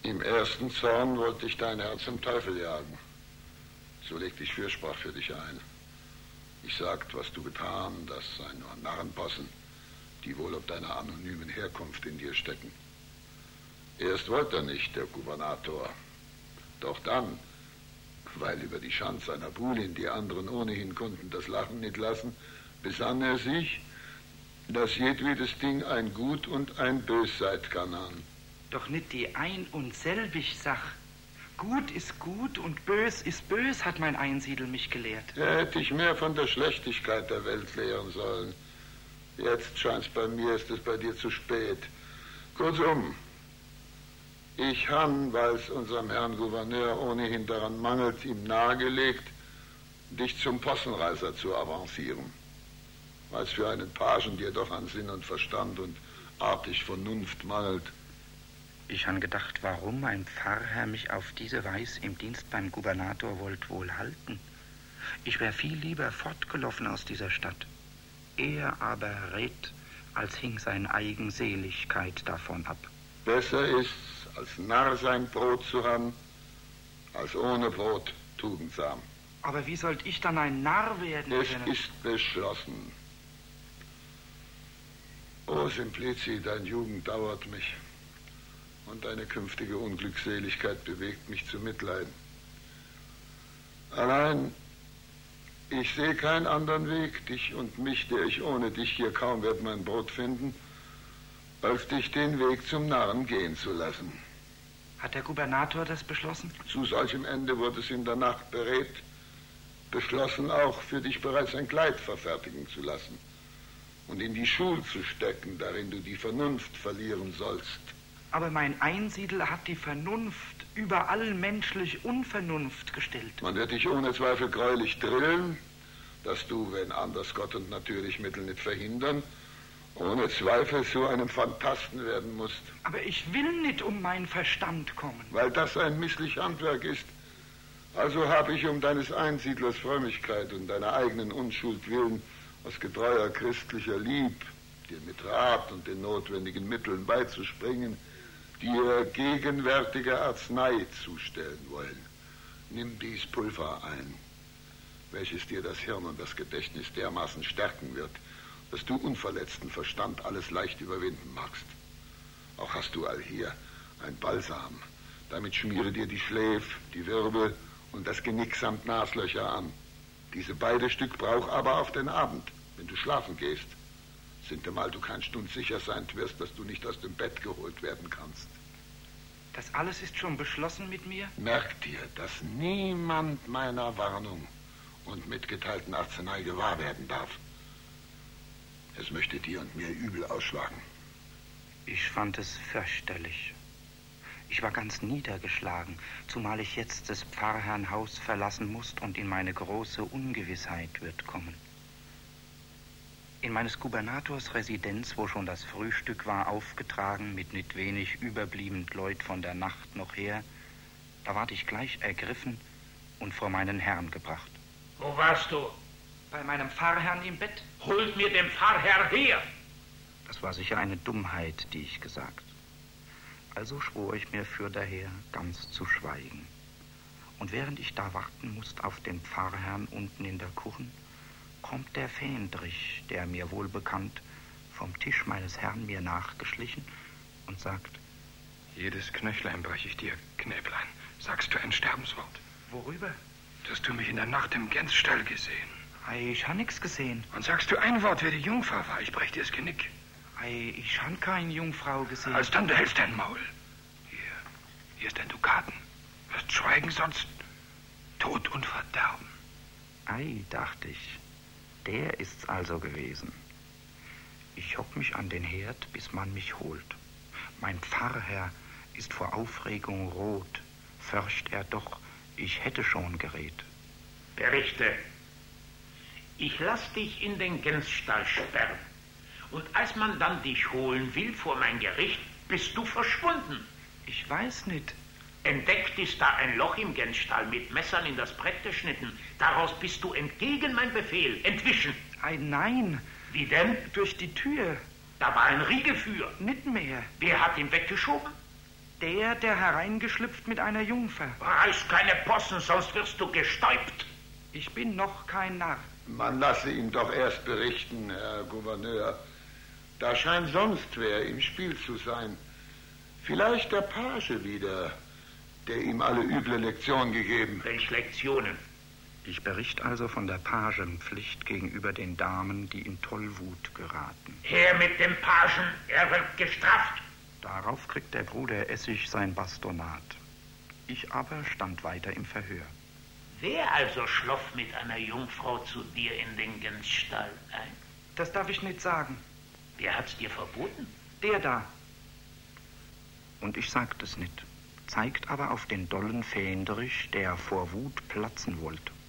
Im ersten Zorn wollte ich dein Herz zum Teufel jagen. So legte ich Fürsprach für dich ein. Ich sagte, was du getan, das seien nur Narrenpossen, die wohl ob deiner anonymen Herkunft in dir stecken. Erst wollte er nicht, der Gubernator. Doch dann, weil über die Schand seiner Buhlin die anderen ohnehin konnten das Lachen nicht lassen, besann er sich, dass jedwedes Ding ein Gut und ein Bös seit kann an. Doch nicht die ein und selbig Sach. Gut ist gut und bös ist bös, hat mein Einsiedel mich gelehrt. Ja, hätte ich mehr von der Schlechtigkeit der Welt lehren sollen. Jetzt scheint's bei mir, ist es bei dir zu spät. Kurzum, ich han, weil's unserem Herrn Gouverneur ohnehin daran mangelt, ihm nahegelegt, dich zum Possenreißer zu avancieren. Weil's für einen Pagen dir doch an Sinn und Verstand und artig Vernunft mangelt. Ich han gedacht, warum ein Pfarrherr mich auf diese Weise im Dienst beim Gouvernator wollt wohl halten. Ich wär viel lieber fortgelaufen aus dieser Stadt. Er aber rät, als hing seine Eigenseligkeit davon ab. Besser ist's, als Narr sein Brot zu haben, als ohne Brot tugendsam. Aber wie sollt ich dann ein Narr werden? Es ist beschlossen. O Simplici, dein Jugend dauert mich. Und deine künftige Unglückseligkeit bewegt mich zu Mitleiden. Allein, ich sehe keinen anderen Weg, dich und mich, der ich ohne dich hier kaum werd mein Brot finden, als dich den Weg zum Narren gehen zu lassen. Hat der Gubernator das beschlossen? Zu solchem Ende wurde es in der Nacht berät, beschlossen auch, für dich bereits ein Kleid verfertigen zu lassen und in die Schul zu stecken, darin du die Vernunft verlieren sollst. Aber mein Einsiedel hat die Vernunft über all menschlich Unvernunft gestellt. Man wird dich ohne Zweifel greulich drillen, dass du, wenn anders Gott und natürlich Mittel nicht verhindern, ohne Zweifel zu einem Phantasten werden musst. Aber ich will nicht um meinen Verstand kommen. Weil das ein misslich Handwerk ist. Also habe ich um deines Einsiedlers Frömmigkeit und deiner eigenen Unschuld willen aus getreuer christlicher Lieb, dir mit Rat und den notwendigen Mitteln beizuspringen, dir gegenwärtige Arznei zustellen wollen. Nimm dies Pulver ein, welches dir das Hirn und das Gedächtnis dermaßen stärken wird, dass du unverletzten Verstand alles leicht überwinden magst. Auch hast du allhier ein Balsam. Damit schmiere dir die Schläf, die Wirbel und das Genick samt Naslöcher an. Diese beide Stück brauch aber auf den Abend, wenn du schlafen gehst. Sintemal du kein Stund sicher sein wirst, dass du nicht aus dem Bett geholt werden kannst. Das alles ist schon beschlossen mit mir? Merk dir, dass niemand meiner Warnung und mitgeteilten Arznei gewahr werden darf. Es möchte dir und mir übel ausschlagen. Ich fand es fürchterlich. Ich war ganz niedergeschlagen, zumal ich jetzt des Pfarrherrn Haus verlassen muss und in meine große Ungewissheit wird kommen. In meines Gubernators Residenz, wo schon das Frühstück war, aufgetragen, mit nicht wenig überbliebend Leut von der Nacht noch her, da ward ich gleich ergriffen und vor meinen Herrn gebracht. Wo warst du? Bei meinem Pfarrherrn im Bett. Holt mir den Pfarrherr her! Das war sicher eine Dummheit, die ich gesagt. Also schwor ich mir fürdaher, ganz zu schweigen. Und während ich da warten mußt auf den Pfarrherrn unten in der Kuchen, kommt der Fähndrich, der mir wohl bekannt, vom Tisch meines Herrn mir nachgeschlichen und sagt: Jedes Knöchlein brech ich dir, Knäblein. Sagst du ein Sterbenswort? Worüber? Dass du mich in der Nacht im Gänsstall gesehen. Ei, ich han nix gesehen. Und sagst du ein Wort, wer die Jungfrau war, ich brech dir das Genick. Ei, ich han keine Jungfrau gesehen. Alsdann, du hältst dein Maul. Hier ist ein Dukaten. Wirst schweigen, sonst Tod und Verderben. Ei, dachte ich, der ist's also gewesen. Ich hock mich an den Herd, bis man mich holt. Mein Pfarrherr ist vor Aufregung rot, fürcht er doch, ich hätte schon gerät. Berichte. Ich lass dich in den Gänsstall sperren. Und als man dann dich holen will vor mein Gericht, bist du verschwunden. Ich weiß nicht. Entdeckt ist da ein Loch im Gänsstall mit Messern in das Brett geschnitten. Daraus bist du entgegen mein Befehl entwischen. Ei, nein. Wie denn? Durch die Tür. Da war ein Riegel für. Nicht mehr. Wer hat ihn weggeschoben? Der hereingeschlüpft mit einer Jungfer. Reiß keine Possen, sonst wirst du gestäubt. Ich bin noch kein Narr. Man lasse ihn doch erst berichten, Herr Gouverneur. Da scheint sonst wer im Spiel zu sein. Vielleicht der Page wieder, der ihm alle üble Lektionen gegeben. Welche Lektionen? Ich bericht also von der Pagenpflicht gegenüber den Damen, die in Tollwut geraten. Her mit dem Pagen, er wird gestraft. Darauf kriegt der Bruder Essig sein Bastonat. Ich aber stand weiter im Verhör. Wer also schloff mit einer Jungfrau zu dir in den Gänsstall ein? Das darf ich nicht sagen. Wer hat's dir verboten? Der da. Und ich sagt es nicht, zeigt aber auf den dollen Fähndrich, der vor Wut platzen wollte.